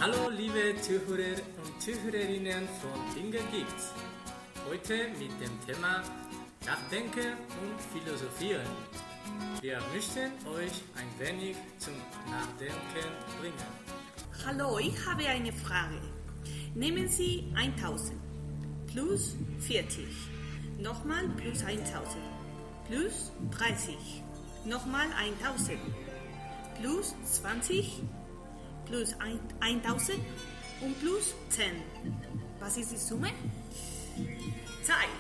Hallo liebe Zuhörer und Zuhörerinnen von Dinge gibt's. Heute mit dem Thema Nachdenken und Philosophieren. Wir möchten euch ein wenig zum Nachdenken bringen. Hallo, ich habe eine Frage. Nehmen Sie 1000 plus 40, nochmal plus 1000, plus 30, nochmal 1000, plus 20, plus 1000 und plus 10. Was ist die Summe? Zeit.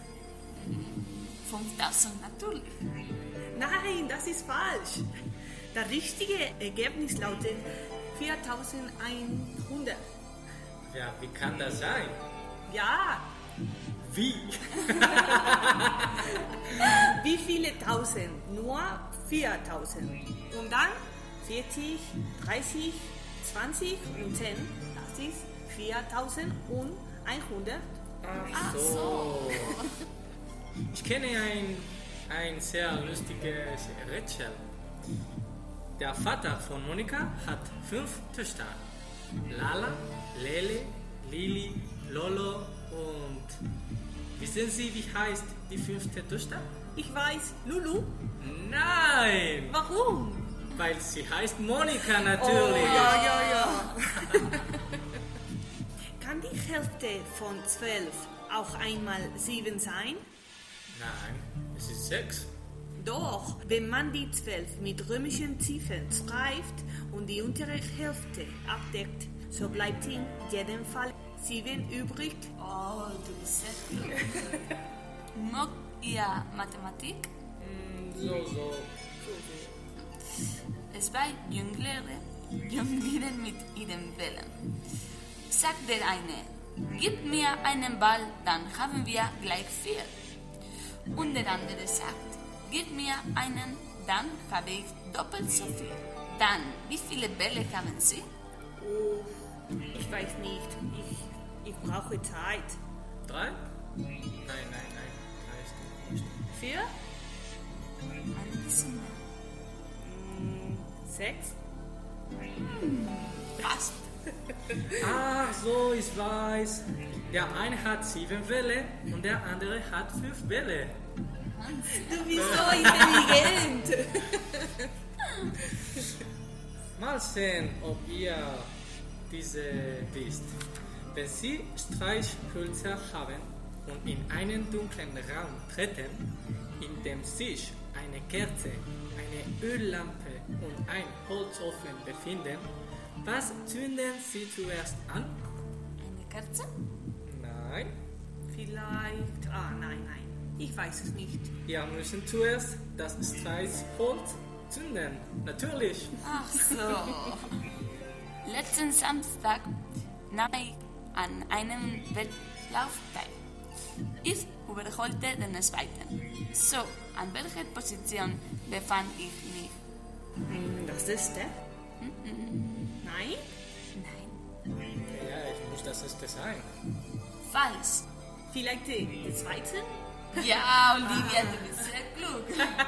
5000 natürlich. Nein, das ist falsch. Das richtige Ergebnis lautet 4100. Ja, wie kann das sein? Ja, Wie? wie viele Tausend? Nur 4000. Und dann 40, 30, 20 und 10. Das ist 4100. Ach so. Ich kenne ein sehr lustiges Rätsel. Der Vater von Monika hat 5 Töchter. Lala, Lele, Lili, Lolo und... Wissen Sie, wie heißt die 5. Tochter? Ich weiß, Lulu. Nein! Warum? Weil sie heißt Monika natürlich. Ja. Kann die Hälfte von 12 auch einmal 7 sein? Nein, es ist 6. Doch, wenn man die 12 mit römischen Ziffern schreibt und die untere Hälfte abdeckt, so bleibt in jedem Fall 7 übrig. Oh, du bist sehr klug. Mag ihr Mathematik? So. Zwei Jünglinge mit ihren Bällen. Sagt der eine, gib mir einen Ball, dann haben wir gleich 4. Und der andere sagt, gib mir einen, dann habe ich doppelt so viel. Dann, wie viele Bälle haben Sie? Oh, ich weiß nicht. Ich brauche Zeit. 3? Nein. 3 ist nicht. 4? Ein bisschen mehr. 6? Fast. Ach so, ich weiß. Der eine hat 7 Bälle und der andere hat 5 Bälle. Du bist so intelligent. Mal sehen, ob ihr diese wisst. Wenn Sie Streichhölzer haben und in einen dunklen Raum treten, in dem sich eine Kerze, eine Öllampe und ein Holzofen befinden, was zünden Sie zuerst an? Eine Kerze? Nein, Vielleicht. Nein. Ich weiß es nicht. ihr müsst zuerst das Streichholz zünden. Natürlich. Ach so. Letzten Samstag nahm ich an einem Wettlauf teil. Ich überholte den zweiten. So, an welcher Position befand ich mich? Das ist der? Nein? Nein. Ja, ich muss das erste sein. Falsch. Vielleicht die zweite? Ja, Olivia, du bist sehr klug.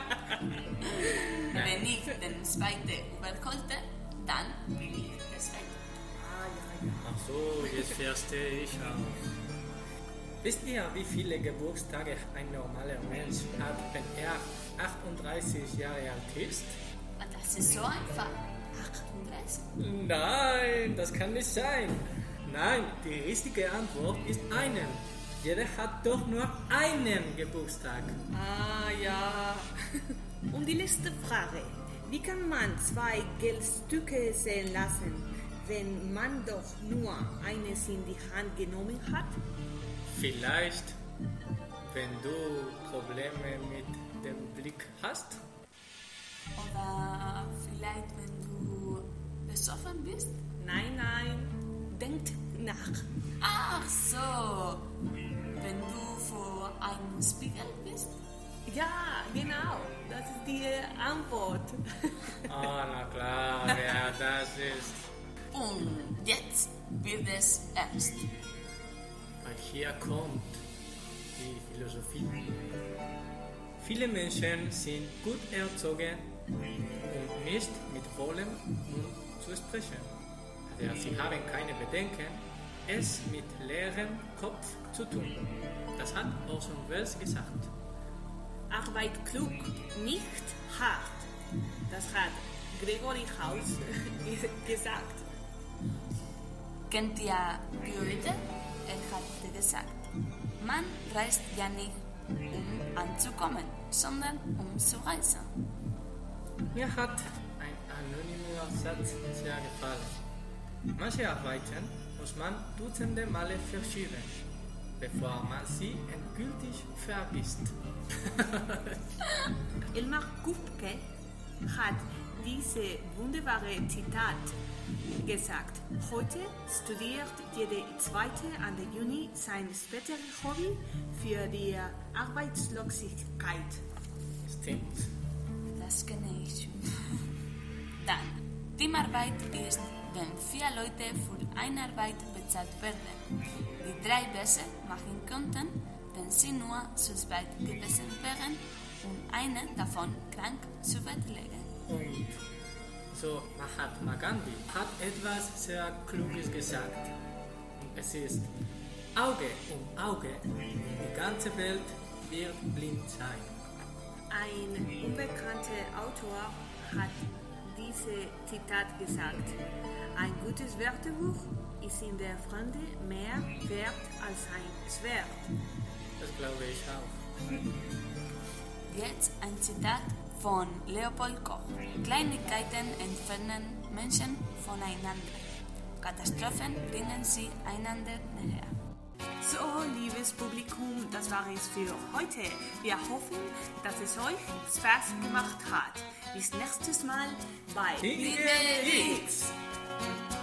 Wenn ich den zweiten überholte, dann bin ich der zweite. Ach so, jetzt verstehe ich auch. Wisst ihr, wie viele Geburtstage ein normaler Mensch hat, wenn er 38 Jahre alt ist? Das ist so einfach. 38. Nein, das kann nicht sein. Nein, die richtige Antwort ist einen. Jeder hat doch nur einen Geburtstag. Ja. Und die letzte Frage. Wie kann man 2 Geldstücke sehen lassen, wenn man doch nur eines in die Hand genommen hat? Vielleicht, wenn du Probleme mit dem Blick hast. Oder vielleicht, wenn du besoffen bist? Nein. Denkt nach. Ach so. Wenn du vor einem Spiegel bist? Ja, genau. Das ist die Antwort. Na klar, ja, das ist... Und jetzt wird es ernst. Weil hier kommt die Philosophie. Viele Menschen sind gut erzogen, um nicht mit vollem Mund zu sprechen. aber sie haben keine Bedenken, es mit leerem Kopf zu tun. Das hat Orson Welles gesagt. Arbeit klug, nicht hart. Das hat Gregory House gesagt. Kennt ihr Goethe? Hat gesagt, man reist ja nicht, um anzukommen, sondern um zu reisen. Mir hat ein anonymer Satz sehr gefallen. Manche Arbeiten muss man dutzende Male verschieben, bevor man sie endgültig vergisst. Elmar Kupke hat diese wunderbare Zitat gesagt. Heute studiert jede Zweite an der Uni sein späteres Hobby für die Arbeitslosigkeit. Stimmt. Das kenne ich. Dann, Teamarbeit ist, wenn 4 Leute für eine Arbeit bezahlt werden. Die 3 besser machen könnten, wenn sie nur zu zweit gewesen wären und eine davon krank zu Bett legen. Und so Mahatma Gandhi hat etwas sehr Kluges gesagt. Und es ist, Auge um Auge, die ganze Welt wird blind sein. Ein unbekannter Autor hat diese Zitat gesagt. Ein gutes Wörterbuch ist in der Fremde mehr wert als ein Schwert. Das glaube ich auch. Jetzt ein Zitat von Leopold Koch. Kleinigkeiten entfernen Menschen voneinander. Katastrophen bringen sie einander näher. So, liebes Publikum, das war es für heute. Wir hoffen, dass es euch Spaß gemacht hat. Bis nächstes Mal bei Dinge X.